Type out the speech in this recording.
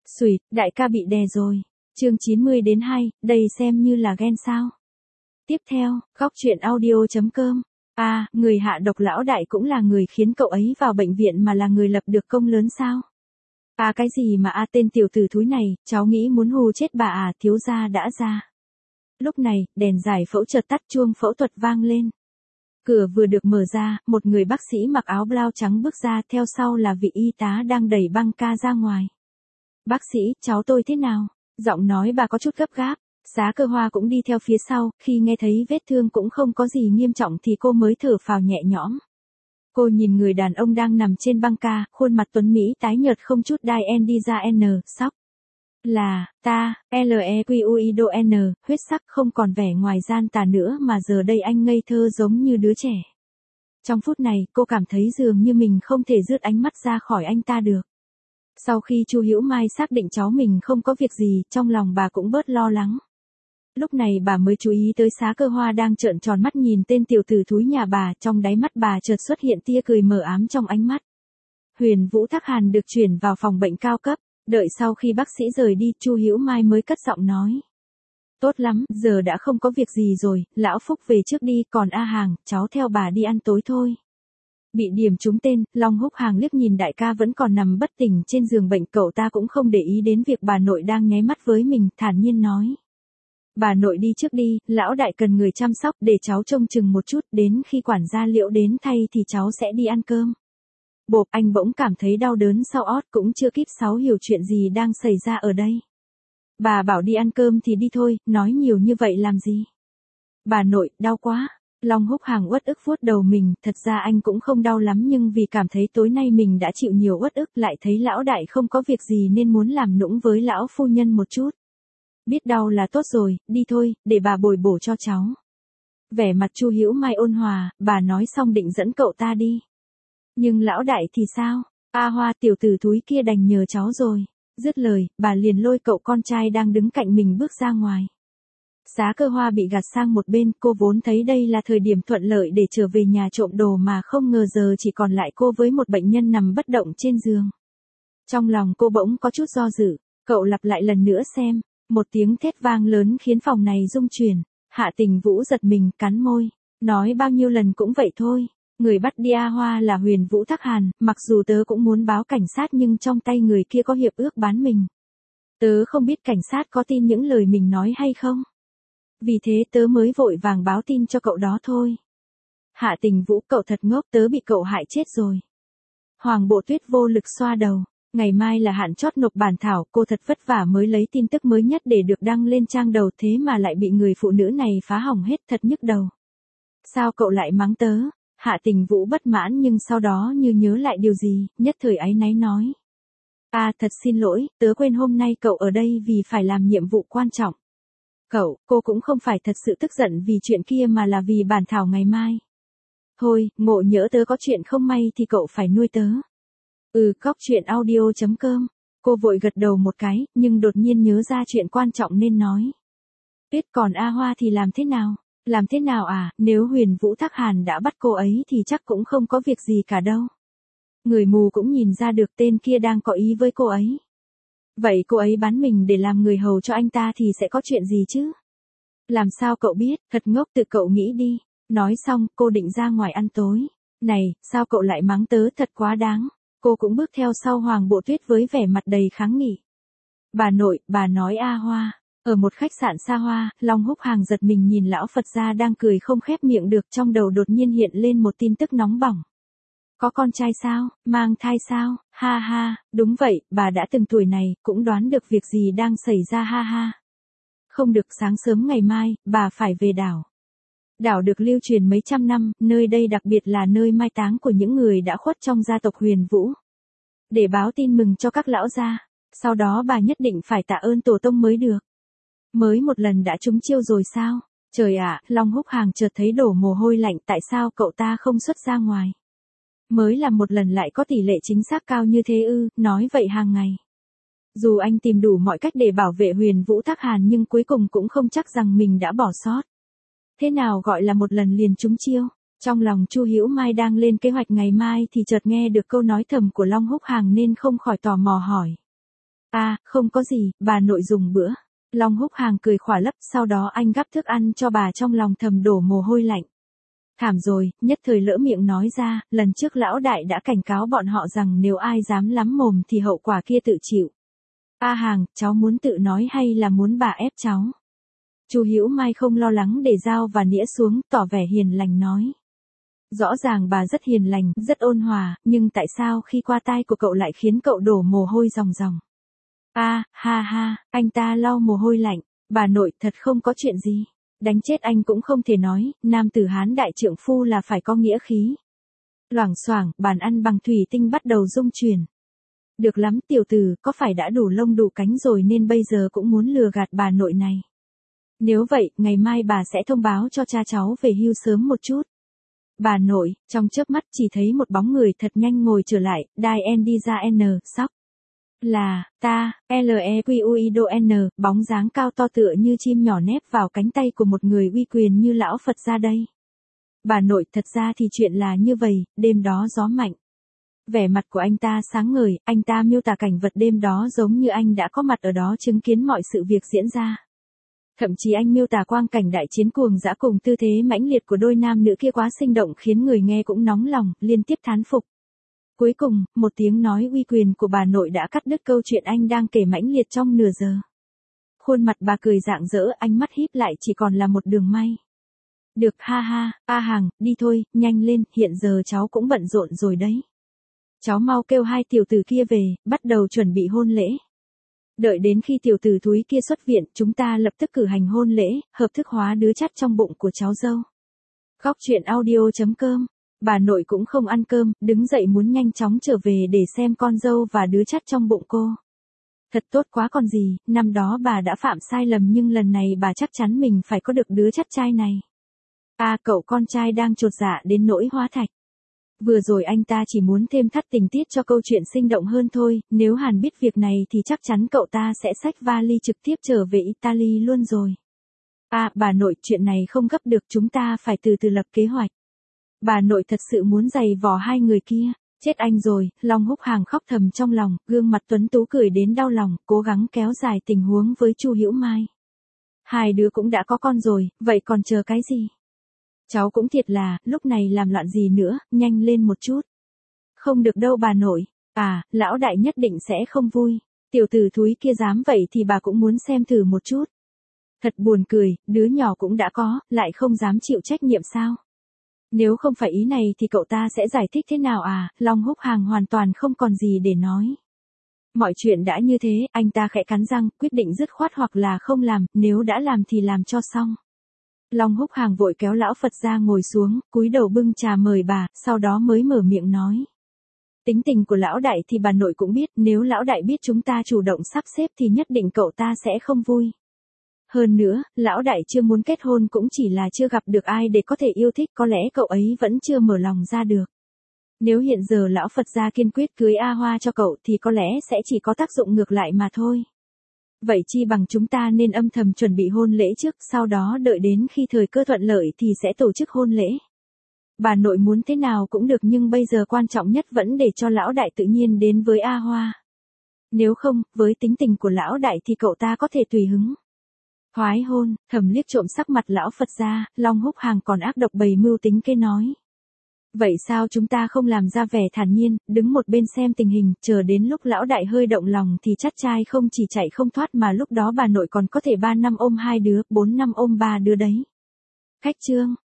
Xùi, đại ca bị đè rồi. Chương 90-2, đây xem như là ghen sao? Tiếp theo, góc truyện audio.com. Người hạ độc lão đại cũng là người khiến cậu ấy vào bệnh viện mà là người lập được công lớn sao? Cái gì mà tên tiểu tử thúi này, cháu nghĩ muốn hù chết bà thiếu gia đã ra. Lúc này, đèn giải phẫu chợt tắt, chuông phẫu thuật vang lên. Cửa vừa được mở ra, một người bác sĩ mặc áo blau trắng bước ra, theo sau là vị y tá đang đẩy băng ca ra ngoài. Bác sĩ, cháu tôi thế nào? Giọng nói bà có chút gấp gáp. Xá Cơ Hoa cũng đi theo phía sau, khi nghe thấy vết thương cũng không có gì nghiêm trọng thì cô mới thở phào nhẹ nhõm. Cô nhìn người đàn ông đang nằm trên băng ca, khuôn mặt tuấn Mỹ tái nhợt không chút đai đi ra sóc. Là, ta, LEQUIDO huyết sắc không còn vẻ ngoài gian tà nữa mà giờ đây anh ngây thơ giống như đứa trẻ. Trong phút này, cô cảm thấy dường như mình không thể rước ánh mắt ra khỏi anh ta được. Sau khi Chu Hữu Mai xác định cháu mình không có việc gì, trong lòng bà cũng bớt lo lắng. Lúc này bà mới chú ý tới Xá Cơ Hoa đang trợn tròn mắt nhìn tên tiểu tử thúi nhà bà, trong đáy mắt bà chợt xuất hiện tia cười mờ ám trong ánh mắt. Huyền Vũ Thác Hàn được chuyển vào phòng bệnh cao cấp, đợi sau khi bác sĩ rời đi, Chu Hữu Mai mới cất giọng nói. Tốt lắm, giờ đã không có việc gì rồi, lão Phúc về trước đi, còn A Hàng, cháu theo bà đi ăn tối thôi. Bị điểm trúng tên, Long Húc Hàng liếc nhìn đại ca vẫn còn nằm bất tỉnh trên giường bệnh, cậu ta cũng không để ý đến việc bà nội đang nháy mắt với mình, thản nhiên nói. Bà nội đi trước đi, lão đại cần người chăm sóc, để cháu trông chừng một chút, đến khi quản gia Liễu đến thay thì cháu sẽ đi ăn cơm. Bộp, anh bỗng cảm thấy đau đớn sau ót, cũng chưa kịp Sáu hiểu chuyện gì đang xảy ra ở đây. Bà bảo đi ăn cơm thì đi thôi, nói nhiều như vậy làm gì? Bà nội, đau quá. Long Húc Hàng uất ức vuốt đầu mình, thật ra anh cũng không đau lắm nhưng vì cảm thấy tối nay mình đã chịu nhiều uất ức, lại thấy lão đại không có việc gì nên muốn làm nũng với lão phu nhân một chút. Biết đau là tốt rồi, đi thôi, để bà bồi bổ cho cháu. Vẻ mặt Chu Hữu Mai ôn hòa, bà nói xong định dẫn cậu ta đi. Nhưng lão đại thì sao? Hoa, tiểu tử thúi kia đành nhờ cháu rồi. Dứt lời, bà liền lôi cậu con trai đang đứng cạnh mình bước ra ngoài. Xá Cơ Hoa bị gạt sang một bên, cô vốn thấy đây là thời điểm thuận lợi để trở về nhà trộm đồ mà không ngờ giờ chỉ còn lại cô với một bệnh nhân nằm bất động trên giường. Trong lòng cô bỗng có chút do dự, cậu lặp lại lần nữa xem. Một tiếng thét vang lớn khiến phòng này rung chuyển. Hạ Tình Vũ giật mình, cắn môi. Nói bao nhiêu lần cũng vậy thôi. Người bắt đi Hoa là Huyền Vũ Thác Hàn, mặc dù tớ cũng muốn báo cảnh sát nhưng trong tay người kia có hiệp ước bán mình. Tớ không biết cảnh sát có tin những lời mình nói hay không. Vì thế tớ mới vội vàng báo tin cho cậu đó thôi. Hạ Tình Vũ, cậu thật ngốc, tớ bị cậu hại chết rồi. Hoàng Bộ Tuyết vô lực xoa đầu. Ngày mai là hạn chót nộp bản thảo, cô thật vất vả mới lấy tin tức mới nhất để được đăng lên trang đầu, thế mà lại bị người phụ nữ này phá hỏng hết, thật nhức đầu. Sao cậu lại mắng tớ? Hạ Tình Vũ bất mãn nhưng sau đó như nhớ lại điều gì, nhất thời áy náy nói. Thật xin lỗi, tớ quên hôm nay cậu ở đây vì phải làm nhiệm vụ quan trọng. Cô cũng không phải thật sự tức giận vì chuyện kia mà là vì bản thảo ngày mai. Thôi, ngộ nhỡ tớ có chuyện không may thì cậu phải nuôi tớ. Góc truyện audio.com. Cô vội gật đầu một cái, nhưng đột nhiên nhớ ra chuyện quan trọng nên nói. Tuyết, còn Hoa thì làm thế nào? Làm thế nào nếu Huyền Vũ Thác Hàn đã bắt cô ấy thì chắc cũng không có việc gì cả đâu. Người mù cũng nhìn ra được tên kia đang có ý với cô ấy. Vậy cô ấy bán mình để làm người hầu cho anh ta thì sẽ có chuyện gì chứ? Làm sao cậu biết, thật ngốc, tự cậu nghĩ đi. Nói xong, cô định ra ngoài ăn tối. Này, sao cậu lại mắng tớ, thật quá đáng. Cô cũng bước theo sau Hoàng Bộ Tuyết với vẻ mặt đầy kháng nghị. Bà nội, bà nói Hoa. Ở một khách sạn xa hoa, Long Húc Hàng giật mình nhìn lão Phật gia đang cười không khép miệng được, trong đầu đột nhiên hiện lên một tin tức nóng bỏng. Có con trai sao, mang thai sao, ha ha, đúng vậy, bà đã từng tuổi này, cũng đoán được việc gì đang xảy ra ha ha. Không được, sáng sớm ngày mai, bà phải về đảo. Đảo được lưu truyền mấy trăm năm, nơi đây đặc biệt là nơi mai táng của những người đã khuất trong gia tộc Huyền Vũ. Để báo tin mừng cho các lão gia, sau đó bà nhất định phải tạ ơn tổ tông mới được. Mới một lần đã trúng chiêu rồi sao? Trời ạ, Long Húc Hàng chợt thấy đổ mồ hôi lạnh, tại sao cậu ta không xuất ra ngoài? Mới làm một lần lại có tỷ lệ chính xác cao như thế nói vậy hàng ngày. Dù anh tìm đủ mọi cách để bảo vệ Huyền Vũ Thác Hàn nhưng cuối cùng cũng không chắc rằng mình đã bỏ sót. Thế nào gọi là một lần liền trúng chiêu? Trong lòng Chu Hữu Mai đang lên kế hoạch ngày mai thì chợt nghe được câu nói thầm của Long Húc Hàng nên không khỏi tò mò hỏi. Không có gì, bà nội dùng bữa. Long Húc Hàng cười khỏa lấp, sau đó anh gắp thức ăn cho bà trong lòng thầm đổ mồ hôi lạnh. Thảm rồi, nhất thời lỡ miệng nói ra, lần trước lão đại đã cảnh cáo bọn họ rằng nếu ai dám lắm mồm thì hậu quả kia tự chịu. Hàng, cháu muốn tự nói hay là muốn bà ép cháu? Chu Hữu Mai không lo lắng để dao và nĩa xuống, tỏ vẻ hiền lành nói. Rõ ràng bà rất hiền lành, rất ôn hòa, nhưng tại sao khi qua tai của cậu lại khiến cậu đổ mồ hôi ròng ròng? Anh ta lau mồ hôi lạnh, bà nội thật không có chuyện gì. Đánh chết anh cũng không thể nói, nam tử Hán đại trượng phu là phải có nghĩa khí. Loảng xoảng, bàn ăn bằng thủy tinh bắt đầu rung chuyển. Được lắm tiểu tử, có phải đã đủ lông đủ cánh rồi nên bây giờ cũng muốn lừa gạt bà nội này. Nếu vậy, ngày mai bà sẽ thông báo cho cha cháu về hưu sớm một chút. Bà nội, trong chớp mắt chỉ thấy một bóng người thật nhanh ngồi trở lại, Diane đi ra sóc. Là, ta, Lequido, bóng dáng cao to tựa như chim nhỏ nép vào cánh tay của một người uy quyền như lão Phật ra đây. Bà nội, thật ra thì chuyện là như vậy, đêm đó gió mạnh. Vẻ mặt của anh ta sáng ngời, anh ta miêu tả cảnh vật đêm đó giống như anh đã có mặt ở đó chứng kiến mọi sự việc diễn ra. Thậm chí anh miêu tả quang cảnh đại chiến cuồng dã cùng tư thế mãnh liệt của đôi nam nữ kia quá sinh động khiến người nghe cũng nóng lòng, liên tiếp thán phục. Cuối cùng, một tiếng nói uy quyền của bà nội đã cắt đứt câu chuyện anh đang kể mãnh liệt trong nửa giờ. Khuôn mặt bà cười rạng rỡ, ánh mắt híp lại chỉ còn là một đường may. Được Hàng, đi thôi, nhanh lên, hiện giờ cháu cũng bận rộn rồi đấy. Cháu mau kêu hai tiểu tử kia về, bắt đầu chuẩn bị hôn lễ. Đợi đến khi tiểu tử thúi kia xuất viện, chúng ta lập tức cử hành hôn lễ, hợp thức hóa đứa chắt trong bụng của cháu dâu. Góc truyện audio.com. Bà nội cũng không ăn cơm, đứng dậy muốn nhanh chóng trở về để xem con dâu và đứa chắt trong bụng cô. Thật tốt quá còn gì, năm đó bà đã phạm sai lầm nhưng lần này bà chắc chắn mình phải có được đứa chắt trai này. Cậu con trai đang chột dạ đến nỗi hóa thạch. Vừa rồi anh ta chỉ muốn thêm thắt tình tiết cho câu chuyện sinh động hơn thôi, nếu Hàn biết việc này thì chắc chắn cậu ta sẽ xách vali trực tiếp trở về Italy luôn rồi. Bà nội, chuyện này không gấp được, chúng ta phải từ từ lập kế hoạch. Bà nội thật sự muốn giày vò hai người kia, chết anh rồi, Long Húc Hàng khóc thầm trong lòng, gương mặt tuấn tú cười đến đau lòng, cố gắng kéo dài tình huống với Chu Hữu Mai. Hai đứa cũng đã có con rồi, vậy còn chờ cái gì? Cháu cũng thiệt là, lúc này làm loạn gì nữa, nhanh lên một chút. Không được đâu bà nội, lão đại nhất định sẽ không vui. Tiểu tử thúi kia dám vậy thì bà cũng muốn xem thử một chút. Thật buồn cười, đứa nhỏ cũng đã có, lại không dám chịu trách nhiệm sao? Nếu không phải ý này thì cậu ta sẽ giải thích thế nào Long Húc Hàng hoàn toàn không còn gì để nói. Mọi chuyện đã như thế, anh ta khẽ cắn răng, quyết định dứt khoát hoặc là không làm, nếu đã làm thì làm cho xong. Long Húc Hàng vội kéo lão Phật ra ngồi xuống, cúi đầu bưng trà mời bà, sau đó mới mở miệng nói. Tính tình của lão đại thì bà nội cũng biết, nếu lão đại biết chúng ta chủ động sắp xếp thì nhất định cậu ta sẽ không vui. Hơn nữa, lão đại chưa muốn kết hôn cũng chỉ là chưa gặp được ai để có thể yêu thích, có lẽ cậu ấy vẫn chưa mở lòng ra được. Nếu hiện giờ lão Phật gia kiên quyết cưới A Hoa cho cậu thì có lẽ sẽ chỉ có tác dụng ngược lại mà thôi. Vậy chi bằng chúng ta nên âm thầm chuẩn bị hôn lễ trước, sau đó đợi đến khi thời cơ thuận lợi thì sẽ tổ chức hôn lễ. Bà nội muốn thế nào cũng được nhưng bây giờ quan trọng nhất vẫn để cho lão đại tự nhiên đến với A Hoa. Nếu không, với tính tình của lão đại thì cậu ta có thể tùy hứng. Hoái hôn, thầm liếc trộm sắc mặt lão Phật gia, Long Húc Hàng còn ác độc bày mưu tính kế nói. Vậy sao chúng ta không làm ra vẻ thản nhiên, đứng một bên xem tình hình, chờ đến lúc lão đại hơi động lòng thì chắc trai không chỉ chạy không thoát mà lúc đó bà nội còn có thể 3 năm ôm 2 đứa, 4 năm ôm 3 đứa đấy. Khách trương,